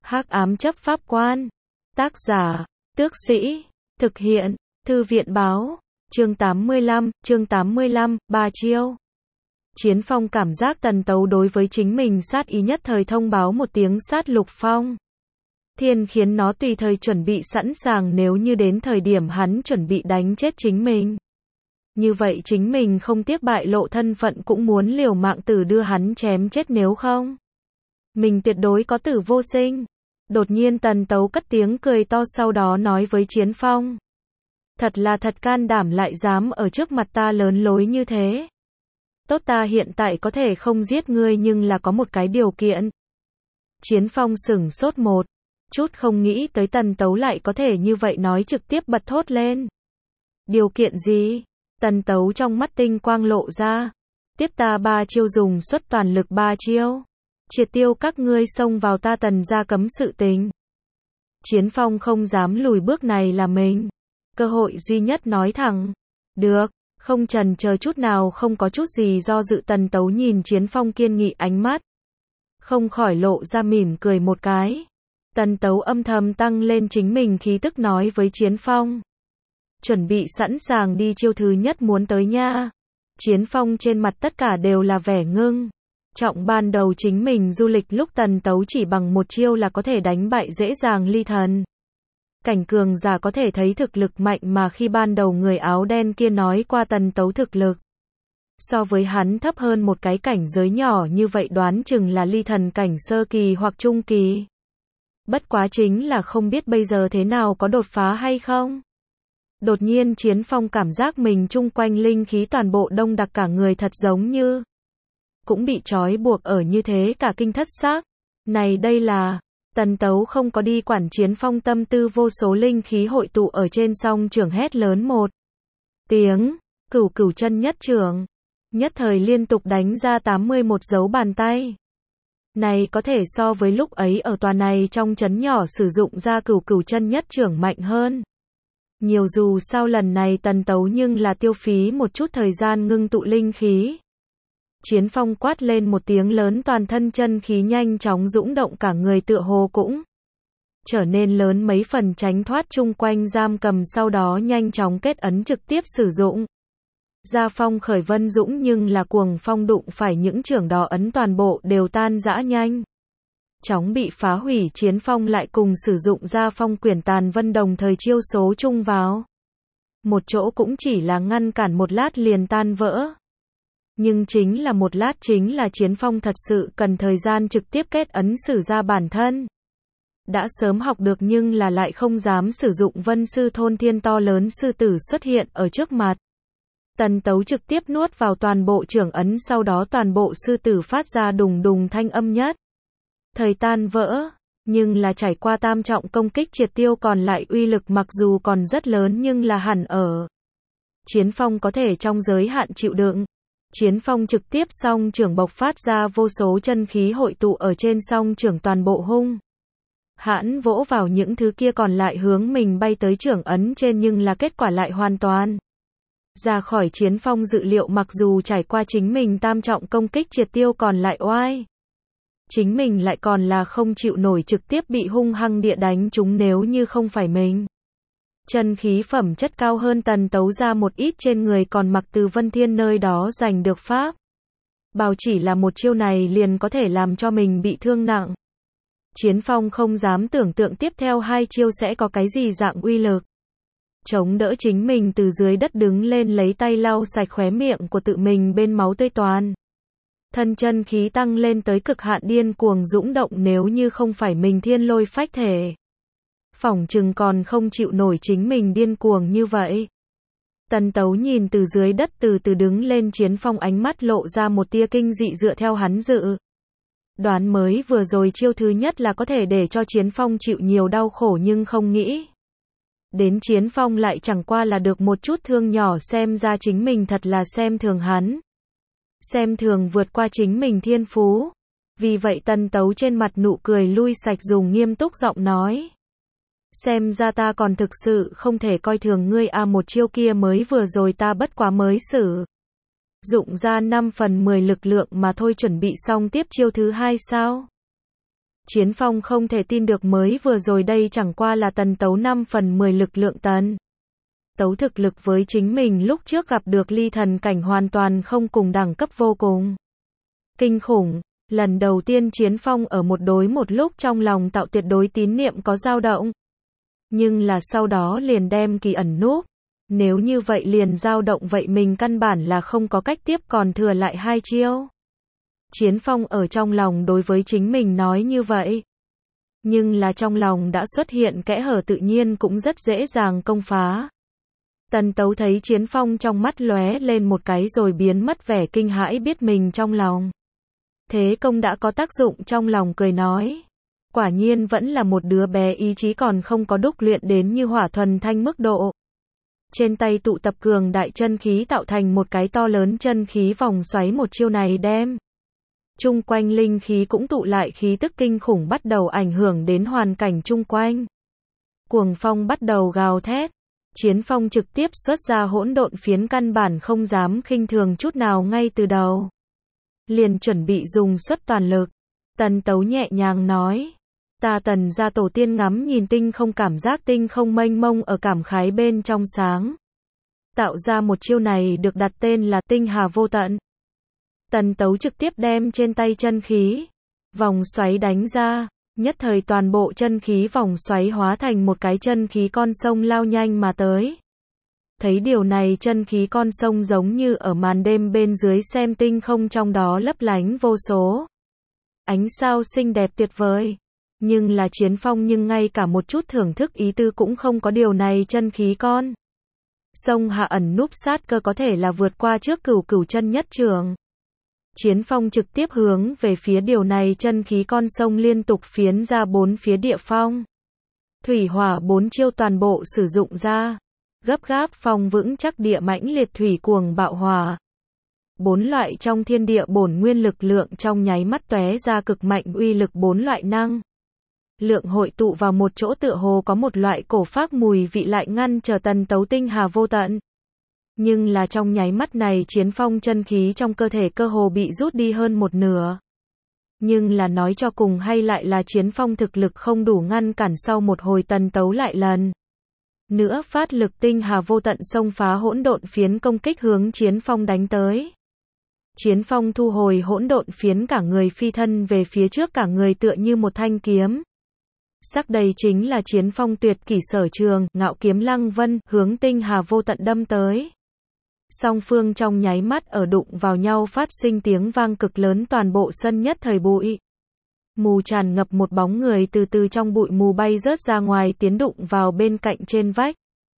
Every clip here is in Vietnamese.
Hắc ám chấp pháp quan. Tác giả, Tước Sĩ. Thực hiện, Thư viện báo. Chương 85, 3 chiêu. Chiến Phong cảm giác Tần Tấu đối với chính mình sát ý, nhất thời thông báo một tiếng sát Lục Phong. Thiên khiến nó tùy thời chuẩn bị sẵn sàng nếu như đến thời điểm hắn chuẩn bị đánh chết chính mình. Như vậy chính mình không tiếc bại lộ thân phận cũng muốn liều mạng tử đưa hắn chém chết, nếu không mình tuyệt đối có tử vô sinh. Đột nhiên Tần Tấu cất tiếng cười to, sau đó nói với Chiến Phong. Thật là thật can đảm, lại dám ở trước mặt ta lớn lối như thế. Tốt, ta hiện tại có thể không giết ngươi nhưng là có một cái điều kiện. Chiến Phong sửng sốt một chút, không nghĩ tới Tần Tấu lại có thể như vậy nói, trực tiếp bật thốt lên. Điều kiện gì? Tần Tấu trong mắt tinh quang lộ ra. Tiếp ta 3 chiêu, dùng xuất toàn lực 3 chiêu. Triệt tiêu các ngươi xông vào ta Tần gia cấm sự tình. Chiến Phong không dám lùi bước, này là mình cơ hội duy nhất, nói thẳng. Được, không chần chờ chút nào, không có chút gì do dự. Tần Tấu nhìn Chiến Phong kiên nghị ánh mắt, không khỏi lộ ra mỉm cười một cái. Tần Tấu âm thầm tăng lên chính mình khí tức, nói với Chiến Phong. Chuẩn bị sẵn sàng đi, chiêu thứ nhất muốn tới nha. Chiến Phong trên mặt tất cả đều là vẻ ngưng trọng. Ban đầu chính mình du lịch lúc Tần Tấu chỉ bằng một chiêu là có thể đánh bại dễ dàng ly thần cảnh cường giả, có thể thấy thực lực mạnh, mà khi ban đầu người áo đen kia nói qua Tần Tấu thực lực so với hắn thấp hơn một cái cảnh giới nhỏ, như vậy đoán chừng là ly thần cảnh sơ kỳ hoặc trung kỳ. Bất quá chính là không biết bây giờ thế nào, có đột phá hay không. Đột nhiên Chiến Phong cảm giác mình chung quanh linh khí toàn bộ đông đặc, cả người thật giống như cũng bị trói buộc ở như thế, cả kinh thất xác. Này đây là... Tần Tấu không có đi quản Chiến Phong tâm tư, vô số linh khí hội tụ ở trên song trưởng, hét lớn một tiếng, Cửu Cửu chân nhất trưởng. Nhất thời liên tục đánh ra 81 dấu bàn tay. Này có thể so với lúc ấy ở tòa này trong trấn nhỏ sử dụng ra Cửu Cửu chân nhất trưởng mạnh hơn nhiều. Dù sao lần này Tần Tấu nhưng là tiêu phí một chút thời gian ngưng tụ linh khí. Chiến Phong quát lên một tiếng lớn, toàn thân chân khí nhanh chóng dũng động, cả người tựa hồ cũng trở nên lớn mấy phần, tránh thoát chung quanh giam cầm, sau đó nhanh chóng kết ấn trực tiếp sử dụng. Ra phong khởi vân dũng, nhưng là cuồng phong đụng phải những trưởng đó ấn toàn bộ đều tan rã nhanh chóng bị phá hủy. Chiến Phong lại cùng sử dụng ra phong quyển tàn vân, đồng thời chiêu số chung vào một chỗ, cũng chỉ là ngăn cản một lát liền tan vỡ. Nhưng chính là một lát, chính là Chiến Phong thật sự cần thời gian trực tiếp kết ấn sử ra bản thân đã sớm học được, nhưng là lại không dám sử dụng. Vân Sư Thôn Thiên to lớn sư tử xuất hiện ở trước mặt. Tần Tấu trực tiếp nuốt vào toàn bộ trưởng ấn, sau đó toàn bộ sư tử phát ra đùng đùng thanh âm, nhất thời tan vỡ. Nhưng là trải qua tam trọng công kích triệt tiêu, còn lại uy lực mặc dù còn rất lớn nhưng là hẳn ở Chiến Phong có thể trong giới hạn chịu đựng. Chiến Phong trực tiếp song trưởng bộc phát ra vô số chân khí hội tụ ở trên song trưởng, toàn bộ hung hãn vỗ vào những thứ kia còn lại hướng mình bay tới trưởng ấn trên, nhưng là kết quả lại hoàn toàn ra khỏi Chiến Phong dự liệu. Mặc dù trải qua chính mình tam trọng công kích triệt tiêu, còn lại oai chính mình lại còn là không chịu nổi, trực tiếp bị hung hăng địa đánh trúng. Nếu như không phải mình chân khí phẩm chất cao hơn Tần Tấu ra một ít, trên người còn mặc từ Vân Thiên nơi đó giành được pháp bào, chỉ là một chiêu này liền có thể làm cho mình bị thương nặng. Chiến Phong không dám tưởng tượng tiếp theo 2 chiêu sẽ có cái gì dạng uy lực. Chống đỡ chính mình từ dưới đất đứng lên, lấy tay lau sạch khóe miệng của tự mình bên máu tươi, toàn thân chân khí tăng lên tới cực hạn, điên cuồng dũng động. Nếu như không phải mình thiên lôi phách thể, phỏng chừng còn không chịu nổi chính mình điên cuồng như vậy. Tần Tấu nhìn từ dưới đất từ từ đứng lên Chiến Phong, ánh mắt lộ ra một tia kinh dị. Dựa theo hắn dự đoán, mới vừa rồi chiêu thứ nhất là có thể để cho Chiến Phong chịu nhiều đau khổ, nhưng không nghĩ đến Chiến Phong lại chẳng qua là được một chút thương nhỏ. Xem ra chính mình thật là xem thường hắn, xem thường vượt qua chính mình thiên phú. Vì vậy Tần Tấu trên mặt nụ cười lui sạch, dùng nghiêm túc giọng nói. Xem ra ta còn thực sự không thể coi thường ngươi à, một chiêu kia mới vừa rồi ta bất quá mới sử dụng ra 5/10 lực lượng mà thôi, chuẩn bị xong tiếp chiêu thứ hai sao? Chiến Phong không thể tin được mới vừa rồi đây chẳng qua là Tần Tấu 5 phần 10 lực lượng Tần Tấu thực lực với chính mình lúc trước gặp được ly thần cảnh hoàn toàn không cùng đẳng cấp, vô cùng kinh khủng. Lần đầu tiên Chiến Phong ở một đối một lúc trong lòng tạo tuyệt đối tín niệm có dao động. Nhưng là sau đó liền đem kỳ ẩn núp. Nếu như vậy liền dao động vậy mình căn bản là không có cách tiếp, còn thừa lại 2 chiêu. Chiến Phong ở trong lòng đối với chính mình nói như vậy. Nhưng là trong lòng đã xuất hiện kẽ hở, tự nhiên cũng rất dễ dàng công phá. Tần Tấu thấy Chiến Phong trong mắt lóe lên một cái rồi biến mất vẻ kinh hãi, biết mình trong lòng thế công đã có tác dụng, trong lòng cười nói. Quả nhiên vẫn là một đứa bé, ý chí còn không có đúc luyện đến như hỏa thuần thanh mức độ. Trên tay tụ tập cường đại chân khí tạo thành một cái to lớn chân khí vòng xoáy, một chiêu này đem chung quanh linh khí cũng tụ lại, khí tức kinh khủng bắt đầu ảnh hưởng đến hoàn cảnh chung quanh. Cuồng phong bắt đầu gào thét. Chiến Phong trực tiếp xuất ra hỗn độn phiến, căn bản không dám khinh thường chút nào, ngay từ đầu liền chuẩn bị dùng xuất toàn lực. Tần Tấu nhẹ nhàng nói. Ta Tần gia tổ tiên ngắm nhìn tinh không, cảm giác tinh không mênh mông ở cảm khái bên trong sáng. Tạo ra một chiêu này được đặt tên là tinh hà vô tận. Tần Tấu trực tiếp đem trên tay chân khí vòng xoáy đánh ra, nhất thời toàn bộ chân khí vòng xoáy hóa thành một cái chân khí con sông lao nhanh mà tới. Thấy điều này, chân khí con sông giống như ở màn đêm bên dưới xem tinh không, trong đó lấp lánh vô số ánh sao xinh đẹp tuyệt vời. Nhưng là Chiến Phong nhưng ngay cả một chút thưởng thức ý tư cũng không có, điều này chân khí con sông hạ ẩn núp sát cơ, có thể là vượt qua trước cửu cửu chân nhất trường. Chiến Phong trực tiếp hướng về phía điều này chân khí con sông, liên tục phiến ra 4 phía địa phong. Thủy hỏa 4 chiêu toàn bộ sử dụng ra. Gấp gáp phong vững chắc địa mãnh liệt thủy cuồng bạo hỏa. 4 loại trong thiên địa bổn nguyên lực lượng trong nháy mắt tóe ra cực mạnh uy lực, 4 loại năng lượng hội tụ vào một chỗ, tựa hồ có một loại cổ phác mùi vị lại ngăn trở Tần Tấu tinh hà vô tận. Nhưng là trong nháy mắt này, Chiến Phong chân khí trong cơ thể cơ hồ bị rút đi hơn một nửa. Nhưng là nói cho cùng hay lại là Chiến Phong thực lực không đủ ngăn cản, sau một hồi Tần Tấu lại lần nữa phát lực tinh hà vô tận xông phá hỗn độn phiến, công kích hướng Chiến Phong đánh tới. Chiến Phong thu hồi hỗn độn phiến, cả người phi thân về phía trước, cả người tựa như một thanh kiếm sắc, đây chính là Chiến Phong tuyệt kỷ sở trường, ngạo kiếm lăng vân, hướng tinh hà vô tận đâm tới. Song phương trong nháy mắt ở đụng vào nhau phát sinh tiếng vang cực lớn, toàn bộ sân nhất thời bụi mù tràn ngập, một bóng người từ từ trong bụi mù bay rớt ra ngoài, tiến đụng vào bên cạnh trên vách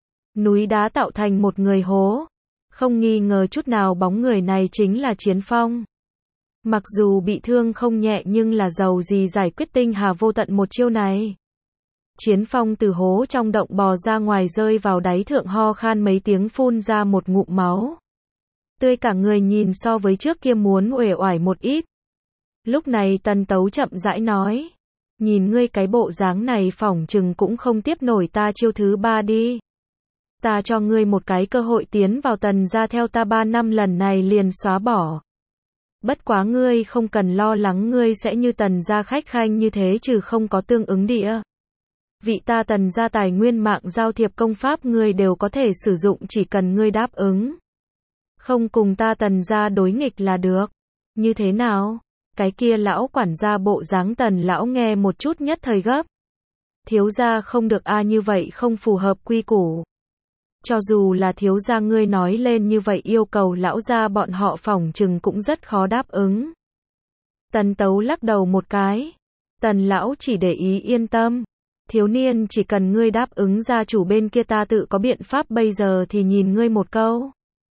núi đá tạo thành một người hố. Không nghi ngờ chút nào bóng người này chính là Chiến Phong. Mặc dù bị thương không nhẹ nhưng là giàu gì giải quyết tinh hà vô tận một chiêu này. Chiến Phong từ hố trong động bò ra ngoài, rơi vào đáy thượng, ho khan mấy tiếng, phun ra một ngụm máu tươi, cả người nhìn so với trước kia muốn uể oải một ít. Lúc này Tần Tấu chậm rãi nói. Nhìn ngươi cái bộ dáng này phỏng chừng cũng không tiếp nổi ta chiêu thứ 3 đi. Ta cho ngươi một cái cơ hội tiến vào Tần gia theo ta 3 năm, lần này liền xóa bỏ. Bất quá ngươi không cần lo lắng, ngươi sẽ như Tần gia khách khanh như thế, trừ không có tương ứng địa vị ta Tần gia tài nguyên mạng giao thiệp công pháp ngươi đều có thể sử dụng, chỉ cần ngươi đáp ứng không cùng ta Tần gia đối nghịch là được. Như thế nào? Cái kia lão quản gia bộ dáng Tần lão nghe một chút nhất thời gấp. Thiếu gia không được a, như vậy không phù hợp quy củ. Cho dù là thiếu gia ngươi nói lên như vậy yêu cầu, lão gia bọn họ phỏng chừng cũng rất khó đáp ứng. Tần Tấu lắc đầu một cái. Tần lão chỉ để ý yên tâm. Thiếu niên, chỉ cần ngươi đáp ứng, gia chủ bên kia ta tự có biện pháp, bây giờ thì nhìn ngươi một câu.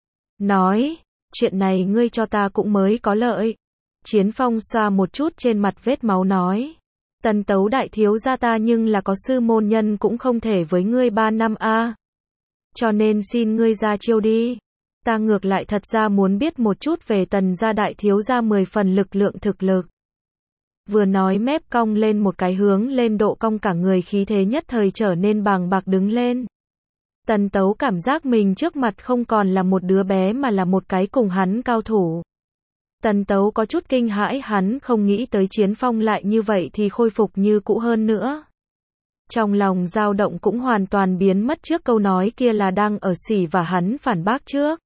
Nói, chuyện này ngươi cho ta cũng mới có lợi. Chiến Phong xoa một chút trên mặt vết máu nói. Tần Tấu đại thiếu gia ta nhưng là có sư môn nhân, cũng không thể với ngươi 3 năm a. Cho nên xin ngươi ra chiêu đi. Ta ngược lại thật ra muốn biết một chút về Tần gia đại thiếu gia 10 phần lực lượng thực lực. Vừa nói mép cong lên một cái, hướng lên độ cong, cả người khí thế nhất thời trở nên bàng bạc đứng lên. Tần Tấu cảm giác mình trước mặt không còn là một đứa bé mà là một cái cùng hắn cao thủ. Tần Tấu có chút kinh hãi, hắn không nghĩ tới Chiến Phong lại như vậy thì khôi phục như cũ hơn nữa. Trong lòng dao động cũng hoàn toàn biến mất trước câu nói kia là đang ở xỉ và hắn phản bác trước.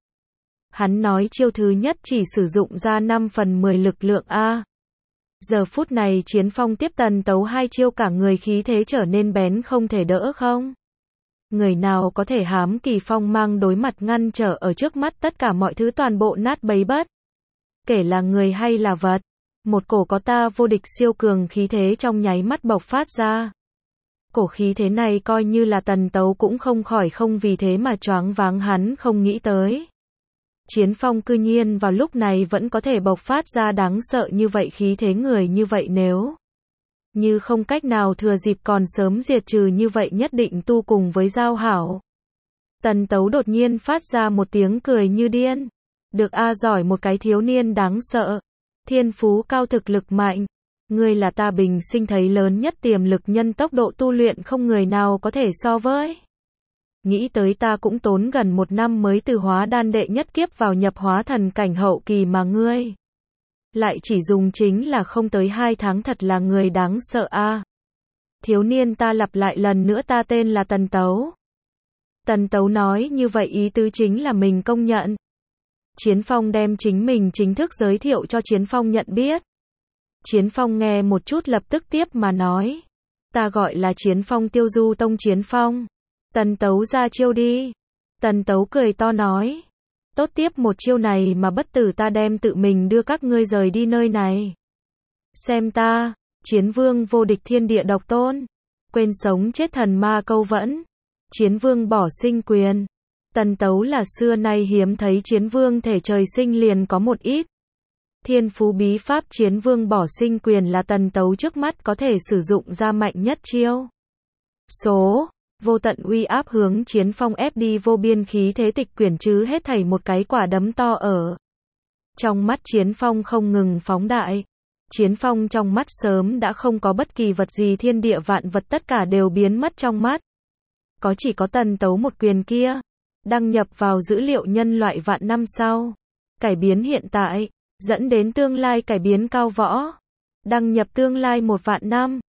Hắn nói chiêu thứ nhất chỉ sử dụng ra 5 phần 10 lực lượng A. Giờ phút này Chiến Phong tiếp Tần Tấu 2 chiêu cả người khí thế trở nên bén không thể đỡ không. Người nào có thể hám kỳ phong mang đối mặt ngăn trở ở trước mắt tất cả mọi thứ toàn bộ nát bấy bất. Kể là người hay là vật. Một cổ có ta vô địch siêu cường khí thế trong nháy mắt bộc phát ra. Cổ khí thế này coi như là Tần Tấu cũng không khỏi không vì thế mà choáng váng, hắn không nghĩ tới. Chiến Phong cư nhiên vào lúc này vẫn có thể bộc phát ra đáng sợ như vậy khí thế, người như vậy nếu như không cách nào thừa dịp còn sớm diệt trừ như vậy nhất định tu cùng với giao hảo. Tần Tấu đột nhiên phát ra một tiếng cười như điên. Được a, giỏi một cái thiếu niên đáng sợ. Thiên phú cao, thực lực mạnh. Ngươi là ta bình sinh thấy lớn nhất tiềm lực nhân, tốc độ tu luyện không người nào có thể so với. Nghĩ tới ta cũng tốn gần 1 năm mới từ hóa đan đệ nhất kiếp vào nhập hóa thần cảnh hậu kỳ mà ngươi lại chỉ dùng chính là không tới 2 tháng, thật là người đáng sợ a. Thiếu niên, ta lặp lại lần nữa, ta tên là Tần Tấu. Tần Tấu nói như vậy ý tứ chính là mình công nhận. Chiến Phong đem chính mình chính thức giới thiệu cho Chiến Phong nhận biết. Chiến Phong nghe một chút lập tức tiếp mà nói. Ta gọi là Chiến Phong, Tiêu Du Tông Chiến Phong. Tần Tấu ra chiêu đi. Tần Tấu cười to nói. Tốt, tiếp một chiêu này mà bất tử ta đem tự mình đưa các ngươi rời đi nơi này. Xem ta, Chiến Vương vô địch thiên địa độc tôn. Quên sống chết thần ma câu vẫn. Chiến Vương bỏ sinh quyền. Tần Tấu là xưa nay hiếm thấy Chiến Vương thể trời sinh liền có một ít. Thiên phú bí pháp Chiến Vương bỏ sinh quyền là Tần Tấu trước mắt có thể sử dụng ra mạnh nhất chiêu. Số vô tận uy áp hướng Chiến Phong ép đi, vô biên khí thế tịch quyển chứ hết thảy một cái quả đấm to ở. Trong mắt Chiến Phong không ngừng phóng đại. Chiến Phong trong mắt sớm đã không có bất kỳ vật gì, thiên địa vạn vật tất cả đều biến mất trong mắt. Chỉ có Tần Tấu một quyền kia. Đăng nhập vào dữ liệu nhân loại vạn năm sau. Cải biến hiện tại. Dẫn đến tương lai cải biến cao võ. Đăng nhập tương lai 1 vạn năm.